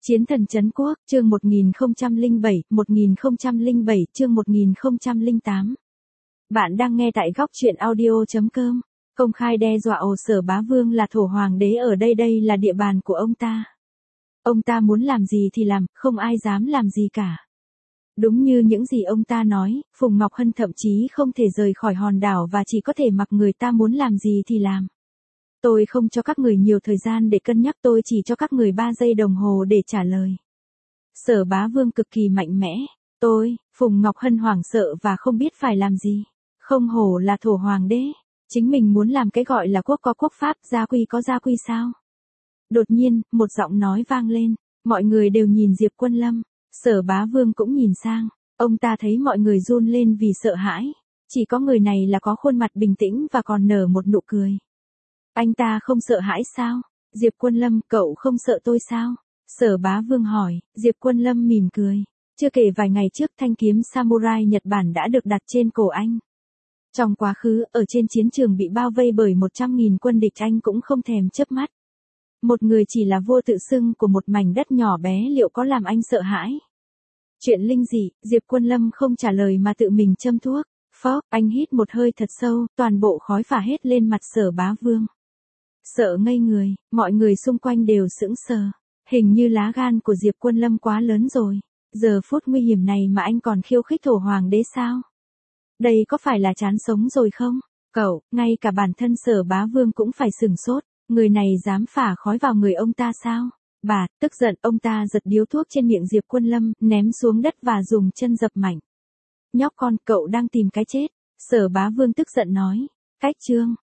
Chiến thần trấn quốc, chương 1007, chương 1008. Bạn đang nghe tại góc truyện audio.com. Công khai đe dọa ồ Sở Bá Vương là thổ hoàng đế ở đây, đây là địa bàn của ông ta. Ông ta muốn làm gì thì làm, không ai dám làm gì cả. Đúng như những gì ông ta nói, Phùng Ngọc Hân thậm chí không thể rời khỏi hòn đảo và chỉ có thể mặc người ta muốn làm gì thì làm. Tôi không cho các người nhiều thời gian để cân nhắc, tôi chỉ cho các người 3 giây đồng hồ để trả lời. Sở Bá Vương cực kỳ mạnh mẽ. Phùng Ngọc Hân hoảng sợ và không biết phải làm gì. Không hổ là thổ hoàng đế. Chính mình muốn làm cái gọi là quốc có quốc pháp, gia quy có gia quy sao? Đột nhiên, một giọng nói vang lên. Mọi người đều nhìn Diệp Quân Lâm. Sở Bá Vương cũng nhìn sang. Ông ta thấy mọi người run lên vì sợ hãi. Chỉ có người này là có khuôn mặt bình tĩnh và còn nở một nụ cười. Anh ta không sợ hãi sao? Diệp Quân Lâm, cậu không sợ tôi sao? Sở Bá Vương hỏi. Diệp Quân Lâm mỉm cười. Chưa kể vài ngày trước thanh kiếm samurai Nhật Bản đã được đặt trên cổ anh. Trong quá khứ, ở trên chiến trường bị bao vây bởi 100.000 quân địch, anh cũng không thèm chớp mắt. Một người chỉ là vua tự xưng của một mảnh đất nhỏ bé liệu có làm anh sợ hãi? Chuyện linh dị, Diệp Quân Lâm không trả lời mà tự mình châm thuốc. Phốc, anh hít một hơi thật sâu, toàn bộ khói phả hết lên mặt Sở Bá Vương. Sợ ngây người, mọi người xung quanh đều sững sờ. Hình như lá gan của Diệp Quân Lâm quá lớn rồi. Giờ phút nguy hiểm này mà anh còn khiêu khích thổ hoàng đế sao? Đây có phải là chán sống rồi không? Cậu, ngay cả bản thân Sở Bá Vương cũng phải sửng sốt. Người này dám phả khói vào người ông ta sao? Bà, tức giận, ông ta giật điếu thuốc trên miệng Diệp Quân Lâm, ném xuống đất và dùng chân dập mạnh. Nhóc con, cậu đang tìm cái chết. Sở Bá Vương tức giận nói. Cách chương.